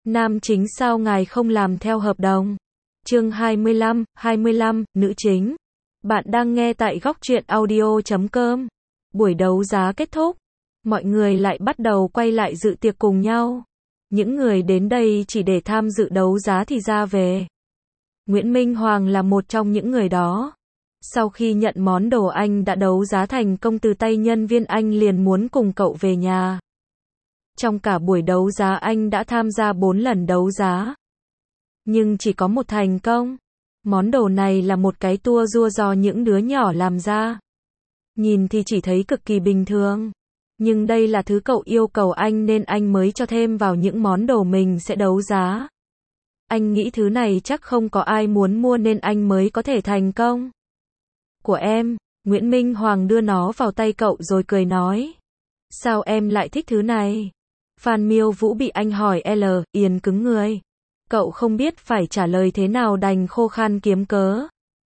Nam chính sao ngài không làm theo hợp đồng? Chương 25, nữ chính. Bạn đang nghe tại góc truyện audio.com. Buổi đấu giá kết thúc, mọi người lại bắt đầu quay lại dự tiệc cùng nhau. Những người đến đây chỉ để tham dự đấu giá thì ra về. Nguyễn Minh Hoàng là một trong những người đó. Sau khi nhận món đồ anh đã đấu giá thành công từ tay nhân viên, anh liền muốn cùng cậu về nhà. Trong cả buổi đấu giá anh đã tham gia 4 lần đấu giá, nhưng chỉ có một thành công. Món đồ này là một cái tua rua do những đứa nhỏ làm ra. Nhìn thì chỉ thấy cực kỳ bình thường, nhưng đây là thứ cậu yêu cầu anh nên anh mới cho thêm vào những món đồ mình sẽ đấu giá. Anh nghĩ thứ này chắc không có ai muốn mua nên anh mới có thể thành công. Của em. Nguyễn Minh Hoàng đưa nó vào tay cậu rồi cười nói. Sao em lại thích thứ này? Phan Miêu Vũ bị anh hỏi yên cứng người. Cậu không biết phải trả lời thế nào đành khô khan kiếm cớ.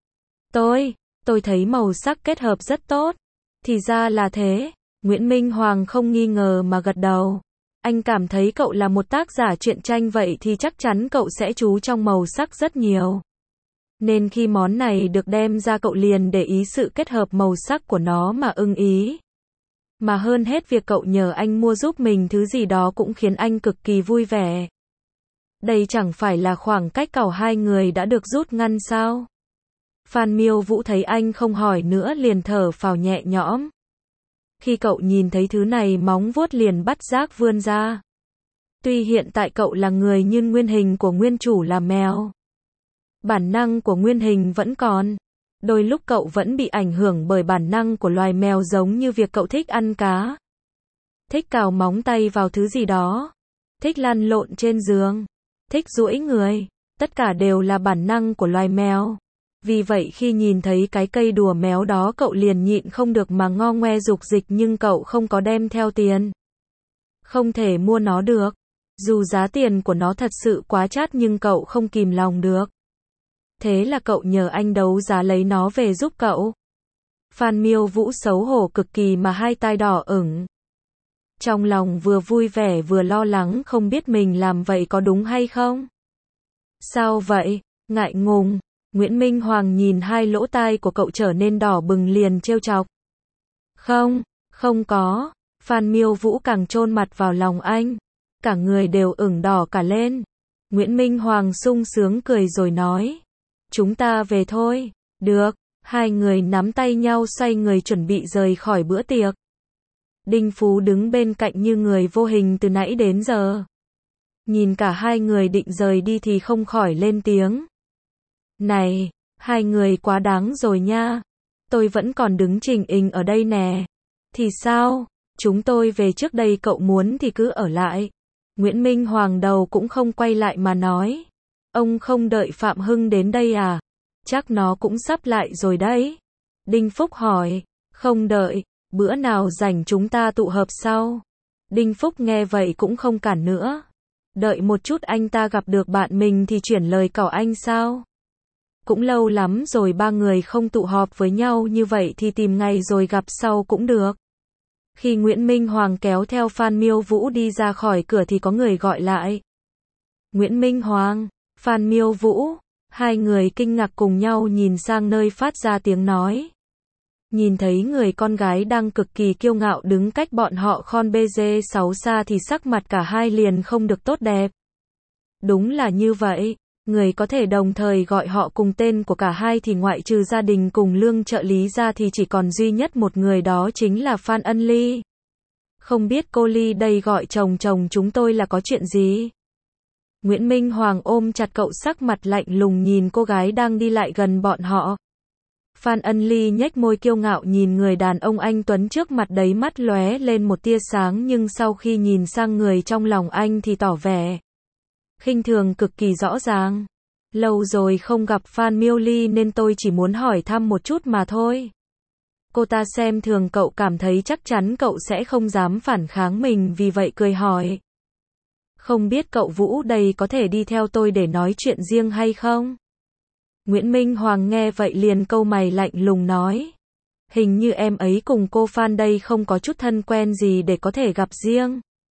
Tôi thấy màu sắc kết hợp rất tốt. Thì ra là thế. Nguyễn Minh Hoàng không nghi ngờ mà gật đầu. Anh cảm thấy cậu là một tác giả truyện tranh vậy thì chắc chắn cậu sẽ chú trong màu sắc rất nhiều. Nên khi món này được đem ra cậu liền để ý sự kết hợp màu sắc của nó mà ưng ý. Mà hơn hết việc cậu nhờ anh mua giúp mình thứ gì đó cũng khiến anh cực kỳ vui vẻ. Đây chẳng phải là khoảng cách cậu hai người đã được rút ngắn sao? Phan Miêu Vũ thấy anh không hỏi nữa liền thở phào nhẹ nhõm. Khi cậu nhìn thấy thứ này móng vuốt liền bắt giác vươn ra. Tuy hiện tại cậu là người nhưng nguyên hình của nguyên chủ là mèo. Bản năng của nguyên hình vẫn còn. Đôi lúc cậu vẫn bị ảnh hưởng bởi bản năng của loài mèo, giống như việc cậu thích ăn cá, thích cào móng tay vào thứ gì đó, thích lăn lộn trên giường, thích duỗi người. Tất cả đều là bản năng của loài mèo. Vì vậy khi nhìn thấy cái cây đùa méo đó cậu liền nhịn không được mà ngo ngoe dục dịch, nhưng cậu không có đem theo tiền. Không thể mua nó được. Dù giá tiền của nó thật sự quá chát nhưng cậu không kìm lòng được. Thế là cậu nhờ anh đấu giá lấy nó về giúp cậu. Phan Miêu Vũ xấu hổ cực kỳ mà hai tai đỏ ửng. Trong lòng vừa vui vẻ vừa lo lắng không biết mình làm vậy có đúng hay không. Sao vậy? Ngại ngùng. Nguyễn Minh Hoàng nhìn hai lỗ tai của cậu trở nên đỏ bừng liền trêu chọc. Không có. Phan Miêu Vũ càng chôn mặt vào lòng anh. Cả người đều ửng đỏ cả lên. Nguyễn Minh Hoàng sung sướng cười rồi nói. Chúng ta về thôi. Được. Hai người nắm tay nhau xoay người chuẩn bị rời khỏi bữa tiệc. Đinh Phú đứng bên cạnh như người vô hình từ nãy đến giờ. Nhìn cả hai người định rời đi thì không khỏi lên tiếng. Này, hai người quá đáng rồi nha. Tôi vẫn còn đứng chình ình ở đây nè. Thì sao? Chúng tôi về trước đây, cậu muốn thì cứ ở lại. Nguyễn Minh Hoàng đầu cũng không quay lại mà nói. Ông không đợi Phạm Hưng đến đây à? Chắc nó cũng sắp lại rồi đấy. Đinh Phúc hỏi. Không đợi, bữa nào rảnh chúng ta tụ hợp sau. Đinh Phúc nghe vậy cũng không cản nữa. Đợi một chút, anh ta gặp được bạn mình thì chuyển lời cậu anh sao? Cũng lâu lắm rồi ba người không tụ họp với nhau như vậy thì tìm ngày rồi gặp sau cũng được. Khi Nguyễn Minh Hoàng kéo theo Phan Miêu Vũ đi ra khỏi cửa thì có người gọi lại. Nguyễn Minh Hoàng, Phan Miêu Vũ. Hai người kinh ngạc cùng nhau nhìn sang nơi phát ra tiếng nói. Nhìn thấy người con gái đang cực kỳ kiêu ngạo đứng cách bọn họ con BG6 xa thì sắc mặt cả hai liền không được tốt đẹp. Đúng là như vậy. Người có thể đồng thời gọi họ cùng tên của cả hai thì ngoại trừ gia đình cùng Lương trợ lý ra thì chỉ còn duy nhất một người, đó chính là Phan Ân Ly. Không biết cô Ly đây gọi chồng chúng tôi là có chuyện gì? Nguyễn Minh Hoàng ôm chặt cậu, sắc mặt lạnh lùng nhìn cô gái đang đi lại gần bọn họ. Phan Ân Ly nhếch môi kiêu ngạo nhìn người đàn ông anh tuấn trước mặt, đấy mắt lóe lên một tia sáng, nhưng sau khi nhìn sang người trong lòng anh thì tỏ vẻ khinh thường cực kỳ rõ ràng. Lâu rồi không gặp Phan Miêu Ly nên tôi chỉ muốn hỏi thăm một chút mà thôi. Cô ta xem thường cậu, cảm thấy chắc chắn cậu sẽ không dám phản kháng mình, vì vậy cười hỏi. Không biết cậu Vũ đây có thể đi theo tôi để nói chuyện riêng hay không? Nguyễn Minh Hoàng nghe vậy liền cau mày lạnh lùng nói. Hình như em ấy cùng cô Phan đây không có chút thân quen gì để có thể gặp riêng.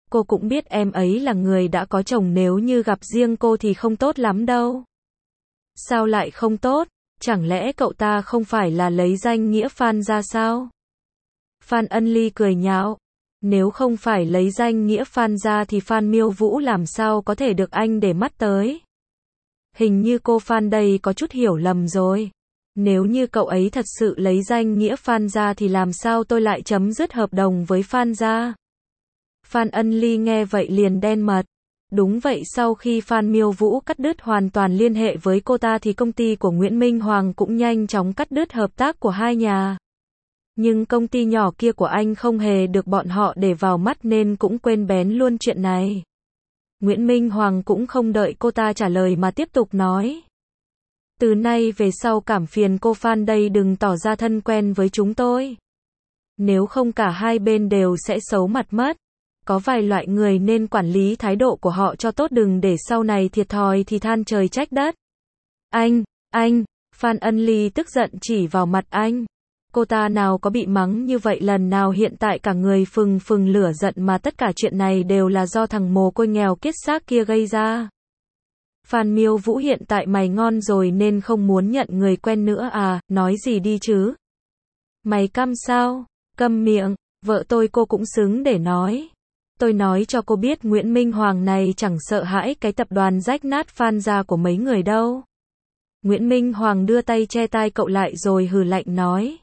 Cô cũng biết em ấy là người đã có chồng, nếu như gặp riêng cô thì không tốt lắm đâu. Sao lại không tốt? Chẳng lẽ cậu ta không phải là lấy danh nghĩa Phan ra sao? Phan Ân Ly cười nhạo. Nếu không phải lấy danh nghĩa Phan ra thì Phan Miêu Vũ làm sao có thể được anh để mắt tới? Hình như cô Phan đây có chút hiểu lầm rồi. Nếu như cậu ấy thật sự lấy danh nghĩa Phan ra thì làm sao tôi lại chấm dứt hợp đồng với Phan ra? Phan Ân Ly nghe vậy liền đen mặt. Đúng vậy, sau khi Phan Miêu Vũ cắt đứt hoàn toàn liên hệ với cô ta thì công ty của Nguyễn Minh Hoàng cũng nhanh chóng cắt đứt hợp tác của hai nhà. Nhưng công ty nhỏ kia của anh không hề được bọn họ để vào mắt nên cũng quên bén luôn chuyện này. Nguyễn Minh Hoàng cũng không đợi cô ta trả lời mà tiếp tục nói. Từ nay về sau cảm phiền cô Phan đây đừng tỏ ra thân quen với chúng tôi. Nếu không cả hai bên đều sẽ xấu mặt mất. Có vài loại người nên quản lý thái độ của họ cho tốt, đừng để sau này thiệt thòi thì than trời trách đất. Anh, Phan Ân Ly tức giận chỉ vào mặt anh. Cô ta nào có bị mắng như vậy lần nào, hiện tại cả người phừng phừng lửa giận mà tất cả chuyện này đều là do thằng mồ côi nghèo kiết xác kia gây ra. Phan Miêu Vũ, hiện tại mày ngon rồi nên không muốn nhận người quen nữa à, nói gì đi chứ? Mày câm sao? Câm miệng, vợ tôi cô cũng xứng để nói. Tôi nói cho cô biết Nguyễn Minh Hoàng này chẳng sợ hãi cái tập đoàn rách nát Phan gia của mấy người đâu. Nguyễn Minh Hoàng đưa tay che tai cậu lại rồi hừ lạnh nói.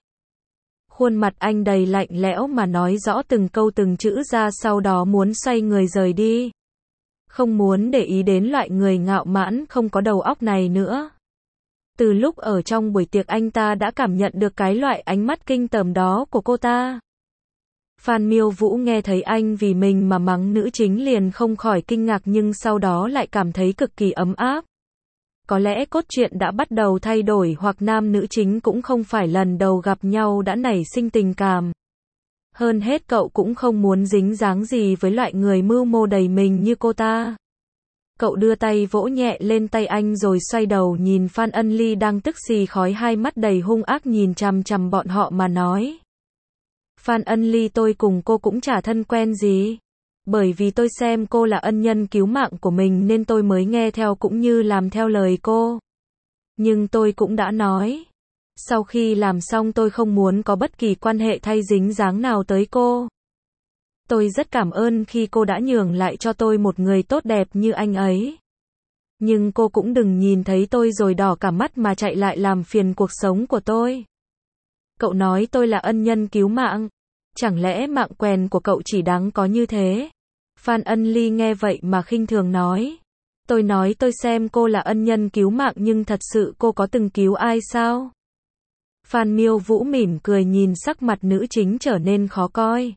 Khuôn mặt anh đầy lạnh lẽo mà nói rõ từng câu từng chữ ra, sau đó muốn xoay người rời đi. Không muốn để ý đến loại người ngạo mạn không có đầu óc này nữa. Từ lúc ở trong buổi tiệc anh ta đã cảm nhận được cái loại ánh mắt kinh tởm đó của cô ta. Phan Miêu Vũ nghe thấy anh vì mình mà mắng nữ chính liền không khỏi kinh ngạc, nhưng sau đó lại cảm thấy cực kỳ ấm áp. Có lẽ cốt truyện đã bắt đầu thay đổi, hoặc nam nữ chính cũng không phải lần đầu gặp nhau đã nảy sinh tình cảm. Hơn hết cậu cũng không muốn dính dáng gì với loại người mưu mô đầy mình như cô ta. Cậu đưa tay vỗ nhẹ lên tay anh rồi xoay đầu nhìn Phan Ân Ly đang tức xì khói, hai mắt đầy hung ác nhìn chằm chằm bọn họ mà nói. Phan Ân Ly, tôi cùng cô cũng chả thân quen gì. Bởi vì tôi xem cô là ân nhân cứu mạng của mình nên tôi mới nghe theo cũng như làm theo lời cô. Nhưng tôi cũng đã nói. Sau khi làm xong tôi không muốn có bất kỳ quan hệ thay dính dáng nào tới cô. Tôi rất cảm ơn khi cô đã nhường lại cho tôi một người tốt đẹp như anh ấy. Nhưng cô cũng đừng nhìn thấy tôi rồi đỏ cả mắt mà chạy lại làm phiền cuộc sống của tôi. Cậu nói tôi là ân nhân cứu mạng. Chẳng lẽ mạng quèn của cậu chỉ đáng có như thế? Phan Ân Ly nghe vậy mà khinh thường nói. Tôi nói tôi xem cô là ân nhân cứu mạng nhưng thật sự cô có từng cứu ai sao? Phan Miêu Vũ mỉm cười nhìn sắc mặt nữ chính trở nên khó coi.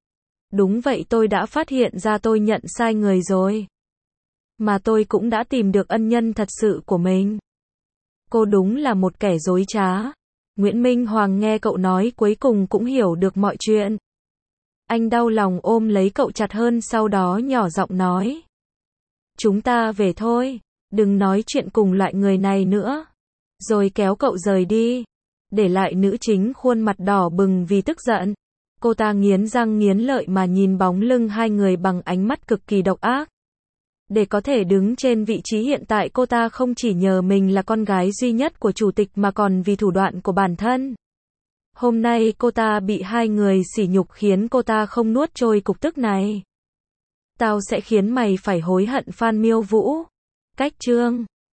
Đúng vậy, tôi đã phát hiện ra tôi nhận sai người rồi. Mà tôi cũng đã tìm được ân nhân thật sự của mình. Cô đúng là một kẻ dối trá. Nguyễn Minh Hoàng nghe cậu nói cuối cùng cũng hiểu được mọi chuyện. Anh đau lòng ôm lấy cậu chặt hơn, sau đó nhỏ giọng nói. Chúng ta về thôi, đừng nói chuyện cùng loại người này nữa. Rồi kéo cậu rời đi. Để lại nữ chính khuôn mặt đỏ bừng vì tức giận. Cô ta nghiến răng nghiến lợi mà nhìn bóng lưng hai người bằng ánh mắt cực kỳ độc ác. Để có thể đứng trên vị trí hiện tại, cô ta không chỉ nhờ mình là con gái duy nhất của chủ tịch mà còn vì thủ đoạn của bản thân. Hôm nay cô ta bị hai người sỉ nhục khiến cô ta không nuốt trôi cục tức này. Tao sẽ khiến mày phải hối hận, Phan Miêu Vũ. Cách chương